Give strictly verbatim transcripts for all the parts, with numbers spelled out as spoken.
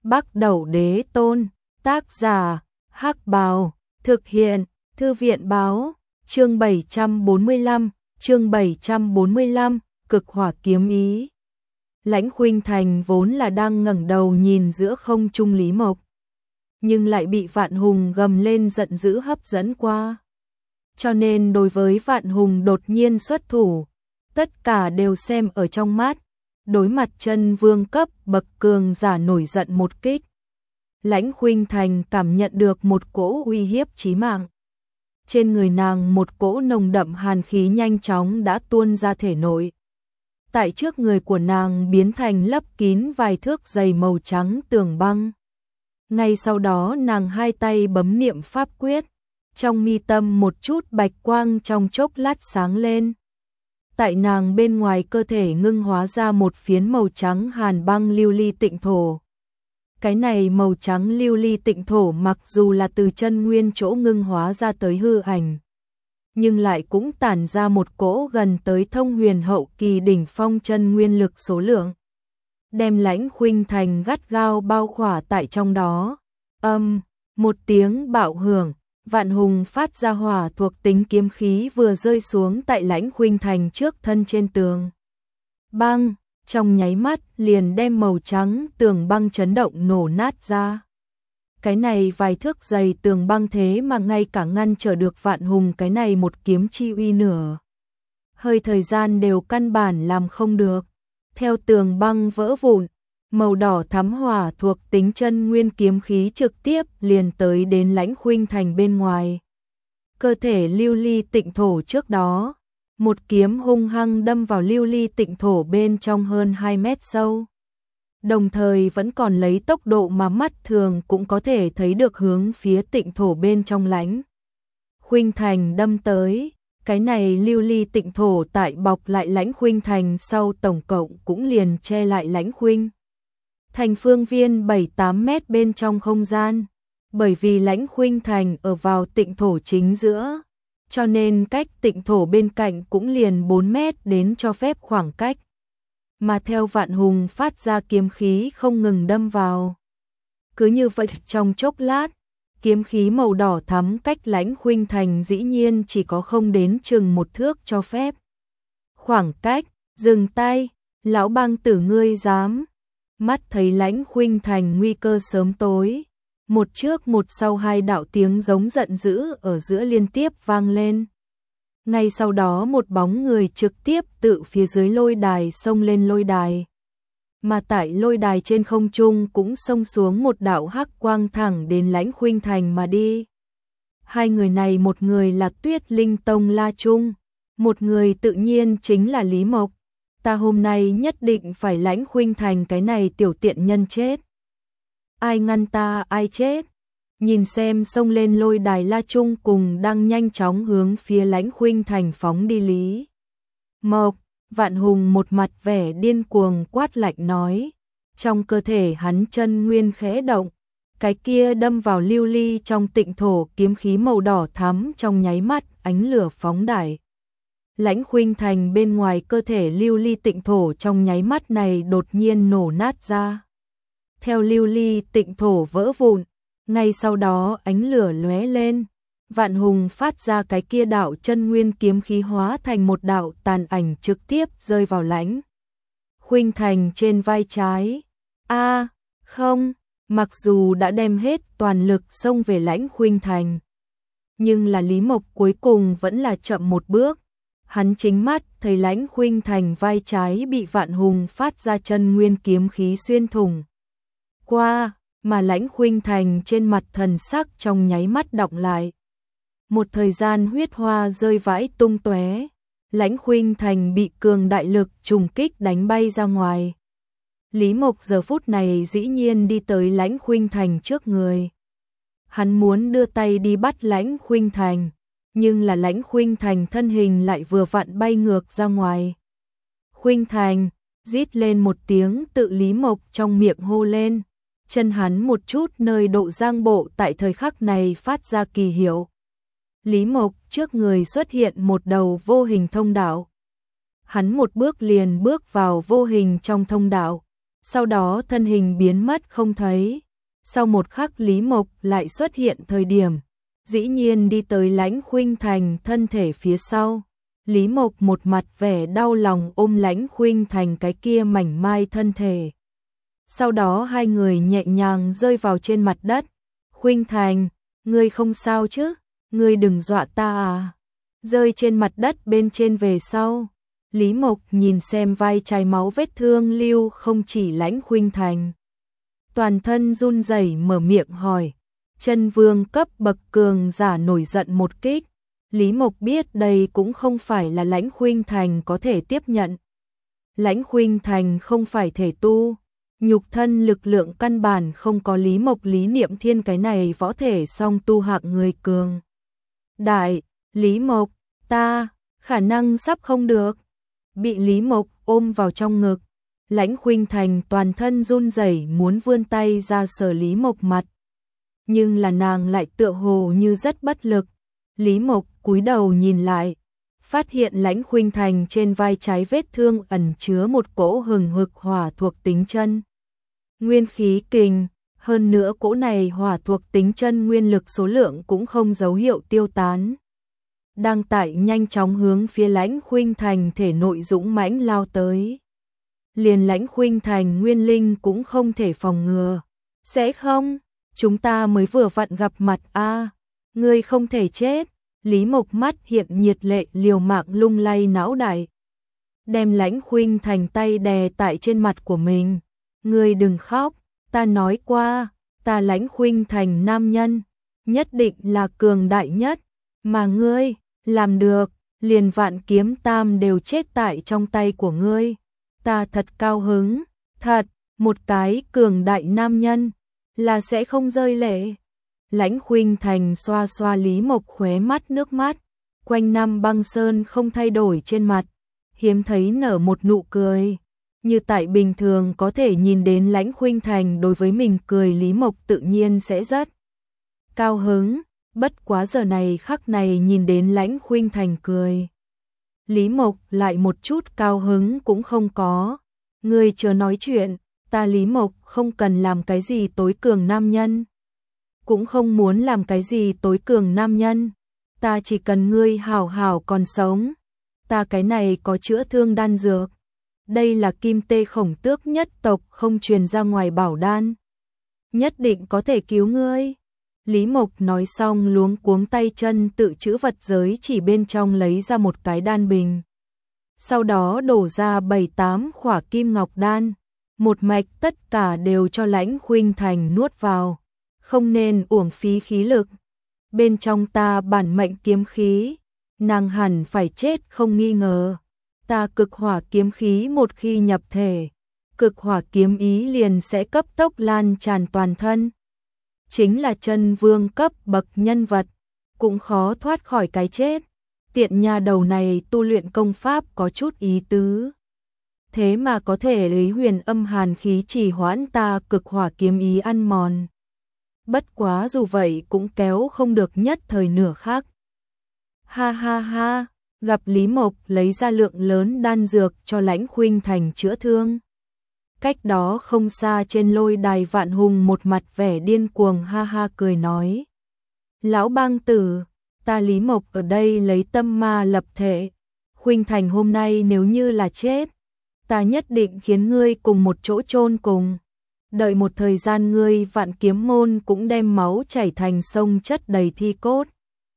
Bắc Đẩu Đế Tôn, tác giả, Hắc Bào, thực hiện, Thư viện Báo, chương bảy trăm bốn mươi lăm, chương bảy trăm bốn mươi lăm, cực hỏa kiếm ý. Lãnh Khuynh Thành vốn là đang ngẩng đầu nhìn giữa không trung Lý Mộc, nhưng lại bị Vạn Hùng gầm lên giận dữ hấp dẫn qua. Cho nên đối với Vạn Hùng đột nhiên xuất thủ, tất cả đều xem ở trong mắt. Đối mặt chân vương cấp bậc cường giả nổi giận một kích, Lãnh Khuynh Thành cảm nhận được một cỗ uy hiếp chí mạng. Trên người nàng một cỗ nồng đậm hàn khí nhanh chóng đã tuôn ra thể nội. Tại trước người của nàng biến thành lấp kín vài thước dày màu trắng tường băng. Ngay sau đó nàng hai tay bấm niệm pháp quyết, trong mi tâm một chút bạch quang trong chốc lát sáng lên. Tại nàng bên ngoài cơ thể ngưng hóa ra một phiến màu trắng hàn băng lưu ly tịnh thổ. Cái này màu trắng lưu ly tịnh thổ mặc dù là từ chân nguyên chỗ ngưng hóa ra tới hư ảnh, nhưng lại cũng tản ra một cỗ gần tới thông huyền hậu kỳ đỉnh phong chân nguyên lực số lượng, đem Lãnh Khuynh Thành gắt gao bao khỏa tại trong đó. Âm, một tiếng bạo hưởng, Vạn Hùng phát ra hỏa thuộc tính kiếm khí vừa rơi xuống tại Lãnh Khuynh Thành trước thân trên tường băng, trong nháy mắt liền đem màu trắng tường băng chấn động nổ nát ra. Cái này vài thước dày tường băng thế mà ngay cả ngăn trở được Vạn Hùng cái này một kiếm chi uy nửa hơi thời gian đều căn bản làm không được. Theo tường băng vỡ vụn, màu đỏ thắm hỏa thuộc tính chân nguyên kiếm khí trực tiếp liền tới đến Lãnh Khuynh Thành bên ngoài. Cơ thể lưu ly tịnh thổ trước đó, một kiếm hung hăng đâm vào lưu ly tịnh thổ bên trong hơn hai mét sâu. Đồng thời vẫn còn lấy tốc độ mà mắt thường cũng có thể thấy được hướng phía tịnh thổ bên trong Lãnh Khuynh Thành đâm tới. Cái này lưu ly tịnh thổ tại bọc lại Lãnh Khuynh Thành sau tổng cộng cũng liền che lại Lãnh Khuynh Thành phương viên bảy tám mét bên trong không gian. Bởi vì Lãnh Khuynh Thành ở vào tịnh thổ chính giữa, cho nên cách tịnh thổ bên cạnh cũng liền bốn mét đến cho phép khoảng cách. Mà theo Vạn Hùng phát ra kiếm khí không ngừng đâm vào. Cứ như vậy trong chốc lát, kiếm khí màu đỏ thắm cách Lãnh Khuynh Thành dĩ nhiên chỉ có không đến chừng một thước cho phép. Khoảng cách, dừng tay, lão băng tử ngươi dám. Mắt thấy Lãnh Khuynh Thành nguy cơ sớm tối. Một trước một sau hai đạo tiếng giống giận dữ ở giữa liên tiếp vang lên. Ngay sau đó một bóng người trực tiếp tự phía dưới lôi đài xông lên lôi đài. Mà tại lôi đài trên không trung cũng xông xuống một đạo hắc quang thẳng đến Lãnh Khuynh Thành mà đi. Hai người này một người là Tuyết Linh Tông La Trung, một người tự nhiên chính là Lý Mộc. Ta hôm nay nhất định phải Lãnh Khuynh Thành cái này tiểu tiện nhân chết. Ai ngăn ta ai chết. Nhìn xem xông lên lôi đài La Trung cùng đang nhanh chóng hướng phía Lãnh Khuynh Thành phóng đi Lý Mộc. Vạn Hùng một mặt vẻ điên cuồng quát lạnh nói. Trong cơ thể hắn chân nguyên khẽ động, cái kia đâm vào lưu ly trong tịnh thổ kiếm khí màu đỏ thắm trong nháy mắt ánh lửa phóng đại. Lãnh Khuynh Thành bên ngoài cơ thể lưu ly tịnh thổ trong nháy mắt này đột nhiên nổ nát ra. Theo lưu ly tịnh thổ vỡ vụn, ngay sau đó ánh lửa lóe lên. Vạn Hùng phát ra cái kia đạo chân nguyên kiếm khí hóa thành một đạo tàn ảnh trực tiếp rơi vào Lãnh Khuynh Thành trên vai trái. A, à, không, mặc dù đã đem hết toàn lực xông về Lãnh Khuynh Thành, nhưng là Lý Mộc cuối cùng vẫn là chậm một bước. Hắn chính mắt thấy Lãnh Khuynh Thành vai trái bị Vạn Hùng phát ra chân nguyên kiếm khí xuyên thủng qua, mà Lãnh Khuynh Thành trên mặt thần sắc trong nháy mắt đọng lại. Một thời gian huyết hoa rơi vãi tung tóe, Lãnh Khuynh Thành bị cường đại lực trùng kích đánh bay ra ngoài. Lý Mộc giờ phút này dĩ nhiên đi tới Lãnh Khuynh Thành trước người. Hắn muốn đưa tay đi bắt Lãnh Khuynh Thành, nhưng là Lãnh Khuynh Thành thân hình lại vừa vặn bay ngược ra ngoài. Khuynh Thành, rít lên một tiếng tự Lý Mộc trong miệng hô lên. Chân hắn một chút nơi độ giang bộ tại thời khắc này phát ra kỳ hiệu. Lý Mộc trước người xuất hiện một đầu vô hình thông đạo. Hắn một bước liền bước vào vô hình trong thông đạo, sau đó thân hình biến mất không thấy. Sau một khắc Lý Mộc lại xuất hiện thời điểm, dĩ nhiên đi tới Lãnh Khuynh Thành thân thể phía sau. Lý Mộc một mặt vẻ đau lòng ôm Lãnh Khuynh Thành cái kia mảnh mai thân thể. Sau đó hai người nhẹ nhàng rơi vào trên mặt đất. Khuynh Thành, ngươi không sao chứ? Ngươi đừng dọa ta à? Rơi trên mặt đất bên trên về sau. Lý Mộc nhìn xem vai chảy máu vết thương lưu không chỉ Lãnh Khuynh Thành. Toàn thân run rẩy mở miệng hỏi. Chân vương cấp bậc cường giả nổi giận một kích. Lý Mộc biết đây cũng không phải là Lãnh Khuynh Thành có thể tiếp nhận. Lãnh Khuynh Thành không phải thể tu, nhục thân lực lượng căn bản không có Lý Mộc Lý Niệm Thiên cái này võ thể song tu hạng người cường. Đại, Lý Mộc, ta, khả năng sắp không được. Bị Lý Mộc ôm vào trong ngực, Lãnh Khuynh Thành toàn thân run rẩy muốn vươn tay ra sờ Lý Mộc mặt. Nhưng là nàng lại tựa hồ như rất bất lực. Lý Mộc cúi đầu nhìn lại, phát hiện Lãnh Khuynh Thành trên vai trái vết thương ẩn chứa một cỗ hừng hực hỏa thuộc tính chân nguyên khí kình, hơn nữa cỗ này hỏa thuộc tính chân nguyên lực số lượng cũng không dấu hiệu tiêu tán. Đang tại nhanh chóng hướng phía Lãnh Khuynh Thành thể nội dũng mãnh lao tới. Liền Lãnh Khuynh Thành nguyên linh cũng không thể phòng ngừa. Sẽ không, chúng ta mới vừa vặn gặp mặt a, à, ngươi không thể chết. Lý Mộc mắt hiện nhiệt lệ liều mạng lung lay não đại. Đem Lãnh Khuynh Thành tay đè tại trên mặt của mình. Ngươi đừng khóc, ta nói qua, ta Lãnh Khuynh Thành nam nhân, nhất định là cường đại nhất, mà ngươi, làm được, liền Vạn Kiếm Tam đều chết tại trong tay của ngươi. Ta thật cao hứng, thật, một cái cường đại nam nhân, là sẽ không rơi lệ. Lãnh Khuynh Thành xoa xoa Lý Mộc khóe mắt nước mắt, quanh năm băng sơn không thay đổi trên mặt, hiếm thấy nở một nụ cười. Như tại bình thường có thể nhìn đến Lãnh Khuynh Thành đối với mình cười, Lý Mộc tự nhiên sẽ rất cao hứng, bất quá giờ này khắc này nhìn đến Lãnh Khuynh Thành cười. Lý Mộc lại một chút cao hứng cũng không có. Ngươi chưa nói chuyện, ta Lý Mộc không cần làm cái gì tối cường nam nhân. Cũng không muốn làm cái gì tối cường nam nhân. Ta chỉ cần ngươi hảo hảo còn sống. Ta cái này có chữa thương đan dược. Đây là Kim Tê Khổng Tước nhất tộc không truyền ra ngoài bảo đan. Nhất định có thể cứu ngươi. Lý Mộc nói xong luống cuống tay chân tự trữ vật giới chỉ bên trong lấy ra một cái đan bình. Sau đó đổ ra bảy tám khỏa kim ngọc đan. Một mạch tất cả đều cho Lãnh Khuynh Thành nuốt vào. Không nên uổng phí khí lực. Bên trong ta bản mệnh kiếm khí, nàng hẳn phải chết không nghi ngờ. Ta cực hỏa kiếm khí một khi nhập thể, cực hỏa kiếm ý liền sẽ cấp tốc lan tràn toàn thân. Chính là chân vương cấp bậc nhân vật, cũng khó thoát khỏi cái chết. Tiện nha đầu này tu luyện công pháp có chút ý tứ. Thế mà có thể lấy huyền âm hàn khí trì hoãn ta cực hỏa kiếm ý ăn mòn. Bất quá dù vậy cũng kéo không được nhất thời nửa khắc. Ha ha ha, gặp Lý Mộc lấy ra lượng lớn đan dược cho Lãnh Khuynh Thành chữa thương. Cách đó không xa trên lôi đài Vạn Hùng một mặt vẻ điên cuồng ha ha cười nói. Lão bang tử, ta Lý Mộc ở đây lấy tâm ma lập thể. Khuynh Thành hôm nay nếu như là chết, ta nhất định khiến ngươi cùng một chỗ chôn cùng. Đợi một thời gian ngươi Vạn Kiếm môn cũng đem máu chảy thành sông chất đầy thi cốt.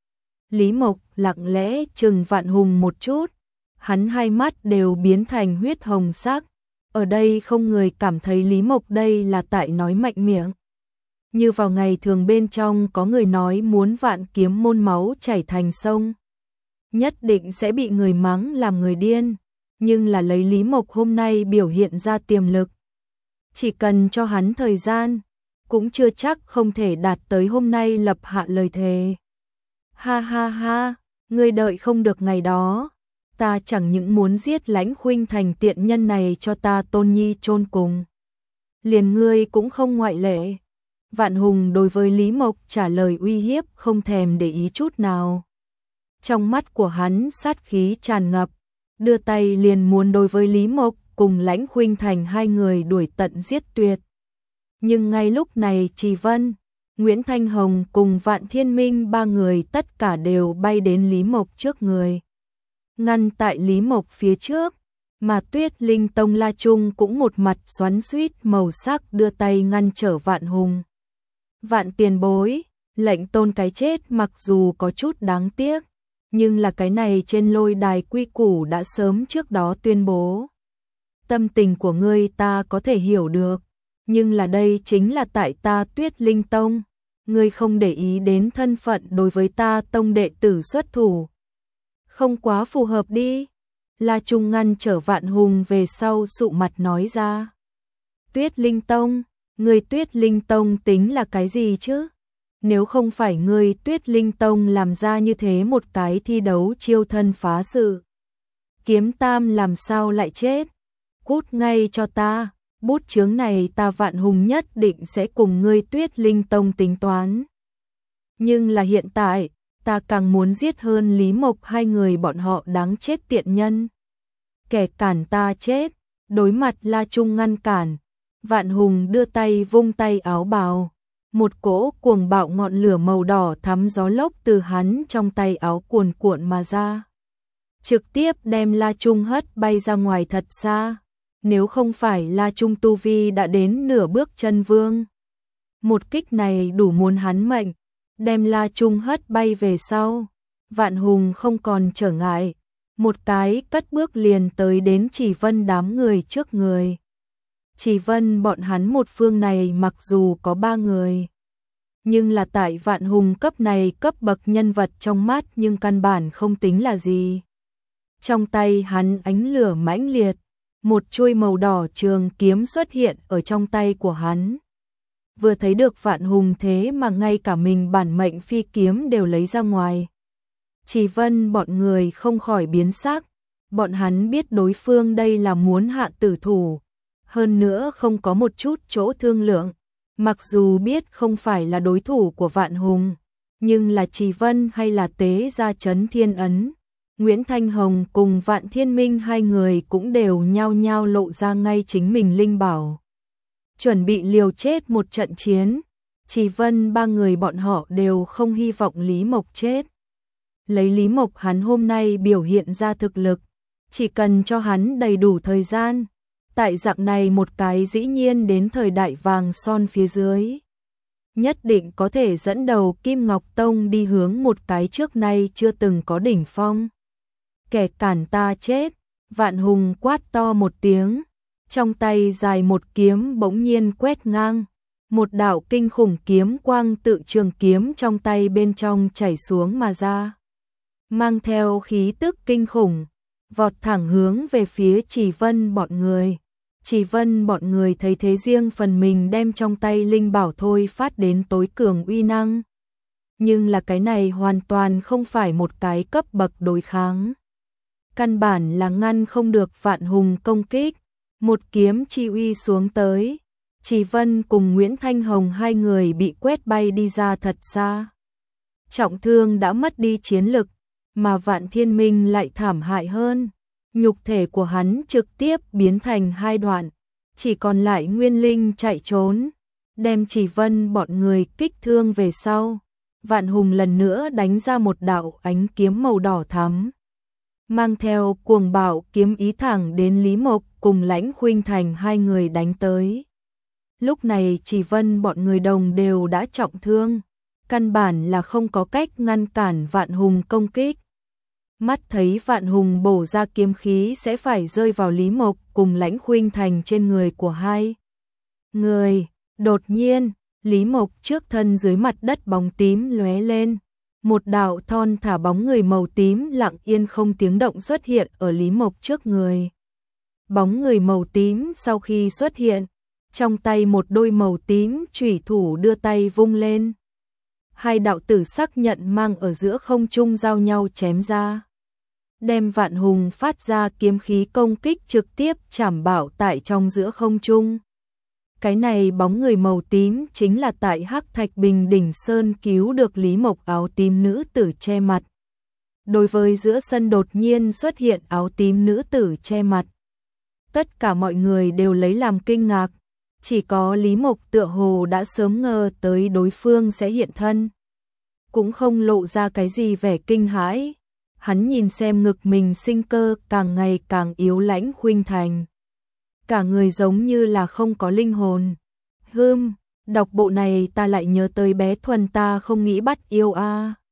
Lý Mộc lặng lẽ chừng Vạn Hùng một chút, hắn hai mắt đều biến thành huyết hồng sắc. Ở đây không người cảm thấy Lý Mộc đây là tại nói mạnh miệng. Như vào ngày thường bên trong có người nói muốn Vạn Kiếm môn máu chảy thành sông, nhất định sẽ bị người mắng làm người điên. Nhưng là lấy Lý Mộc hôm nay biểu hiện ra tiềm lực, chỉ cần cho hắn thời gian, cũng chưa chắc không thể đạt tới hôm nay lập hạ lời thề. Ha ha ha, ngươi đợi không được ngày đó, ta chẳng những muốn giết Lãnh Khuynh Thành tiện nhân này cho ta Tôn Nhi chôn cùng, liền ngươi cũng không ngoại lệ. Vạn Hùng đối với Lý Mộc trả lời uy hiếp không thèm để ý chút nào. Trong mắt của hắn sát khí tràn ngập, đưa tay liền muốn đối với Lý Mộc cùng Lãnh Khuynh Thành hai người đuổi tận giết tuyệt. Nhưng ngay lúc này Trì Vân, Nguyễn Thanh Hồng cùng Vạn Thiên Minh ba người tất cả đều bay đến Lý Mộc trước người. Ngăn tại Lý Mộc phía trước, mà Tuyết Linh Tông La Trung cũng một mặt xoắn xuýt màu sắc đưa tay ngăn trở Vạn Hùng. Vạn tiền bối, lệnh tôn cái chết mặc dù có chút đáng tiếc, nhưng là cái này trên lôi đài quy củ đã sớm trước đó tuyên bố. Tâm tình của ngươi ta có thể hiểu được, nhưng là đây chính là tại ta Tuyết Linh Tông, ngươi không để ý đến thân phận đối với ta tông đệ tử xuất thủ. Không quá phù hợp đi. La Trung ngăn trở Vạn Hùng về sau sụ mặt nói ra. Tuyết Linh Tông, ngươi Tuyết Linh Tông tính là cái gì chứ? Nếu không phải ngươi Tuyết Linh Tông làm ra như thế một cái thi đấu chiêu thân phá sự, Kiếm Tam làm sao lại chết? Cút ngay cho ta, bút chướng này ta Vạn Hùng nhất định sẽ cùng ngươi Tuyết Linh Tông tính toán. Nhưng là hiện tại, ta càng muốn giết hơn Lý Mộc hai người bọn họ đáng chết tiện nhân. Kẻ cản ta chết, đối mặt La Trung ngăn cản, Vạn Hùng đưa tay vung tay áo bào, một cỗ cuồng bạo ngọn lửa màu đỏ thắm gió lốc từ hắn trong tay áo cuồn cuộn mà ra. Trực tiếp đem La Trung hất bay ra ngoài thật xa, nếu không phải La Trung tu vi đã đến nửa bước chân vương. Một kích này đủ muốn hắn mệnh, đem La Trung hất bay về sau. Vạn Hùng không còn trở ngại, một cái cất bước liền tới đến Trì Vân đám người trước người. Trì Vân bọn hắn một phương này mặc dù có ba người, nhưng là tại Vạn Hùng cấp này cấp bậc nhân vật trong mắt nhưng căn bản không tính là gì. Trong tay hắn ánh lửa mãnh liệt, một chuôi màu đỏ trường kiếm xuất hiện ở trong tay của hắn. Vừa thấy được Vạn Hùng thế mà ngay cả mình bản mệnh phi kiếm đều lấy ra ngoài. Trì Vân bọn người không khỏi biến sắc, bọn hắn biết đối phương đây là muốn hạ tử thủ, hơn nữa không có một chút chỗ thương lượng, mặc dù biết không phải là đối thủ của Vạn Hùng, nhưng là Trì Vân hay là tế gia Trấn Thiên Ấn, Nguyễn Thanh Hồng cùng Vạn Thiên Minh hai người cũng đều nhao nhao lộ ra ngay chính mình linh bảo. Chuẩn bị liều chết một trận chiến, Trì Vân ba người bọn họ đều không hy vọng Lý Mộc chết. Lấy Lý Mộc hắn hôm nay biểu hiện ra thực lực, chỉ cần cho hắn đầy đủ thời gian, tại dạng này một cái dĩ nhiên đến thời đại vàng son phía dưới, nhất định có thể dẫn đầu Kim Ngọc Tông đi hướng một cái trước nay chưa từng có đỉnh phong. Kẻ cản ta chết, Vạn Hùng quát to một tiếng, trong tay dài một kiếm bỗng nhiên quét ngang, một đạo kinh khủng kiếm quang tự trường kiếm trong tay bên trong chảy xuống mà ra, mang theo khí tức kinh khủng, vọt thẳng hướng về phía Trì Vân bọn người. Trì Vân bọn người thấy thế riêng phần mình đem trong tay linh bảo thôi phát đến tối cường uy năng. Nhưng là cái này hoàn toàn không phải một cái cấp bậc đối kháng. Căn bản là ngăn không được Vạn Hùng công kích, một kiếm chi uy xuống tới. Trì Vân cùng Nguyễn Thanh Hồng hai người bị quét bay đi ra thật xa. Trọng thương đã mất đi chiến lực, mà Vạn Thiên Minh lại thảm hại hơn. Nhục thể của hắn trực tiếp biến thành hai đoạn, chỉ còn lại nguyên linh chạy trốn, đem Trì Vân bọn người kích thương về sau. Vạn Hùng lần nữa đánh ra một đạo ánh kiếm màu đỏ thắm, mang theo cuồng bạo kiếm ý thẳng đến Lý Mộc cùng Lãnh Khuynh Thành hai người đánh tới. Lúc này Trì Vân bọn người đồng đều đã trọng thương, căn bản là không có cách ngăn cản Vạn Hùng công kích. Mắt thấy Vạn Hùng bổ ra kiếm khí sẽ phải rơi vào Lý Mộc cùng Lãnh Khuynh Thành trên người của hai người. Đột nhiên, Lý Mộc trước thân dưới mặt đất bóng tím lóe lên, một đạo thon thả bóng người màu tím lặng yên không tiếng động xuất hiện ở Lý Mộc trước người. Bóng người màu tím sau khi xuất hiện, trong tay một đôi màu tím chủy thủ đưa tay vung lên. Hai đạo tử sắc nhận mang ở giữa không trung giao nhau chém ra, đem Vạn Hùng phát ra kiếm khí công kích trực tiếp chảm bảo tại trong giữa không trung. Cái này bóng người màu tím chính là tại Hắc Thạch Bình Đỉnh Sơn cứu được Lý Mộc áo tím nữ tử che mặt. Đối với giữa sân đột nhiên xuất hiện áo tím nữ tử che mặt, Tất cả mọi người đều lấy làm kinh ngạc, chỉ có Lý Mộc tựa hồ đã sớm ngờ tới đối phương sẽ hiện thân, cũng không lộ ra cái gì vẻ kinh hãi. Hắn nhìn xem ngực mình sinh cơ càng ngày càng yếu lãnh khuynh thành, cả người giống như là không có linh hồn. Hưm, đọc bộ này ta lại nhớ tới bé Thuần ta không nghĩ bắt yêu a.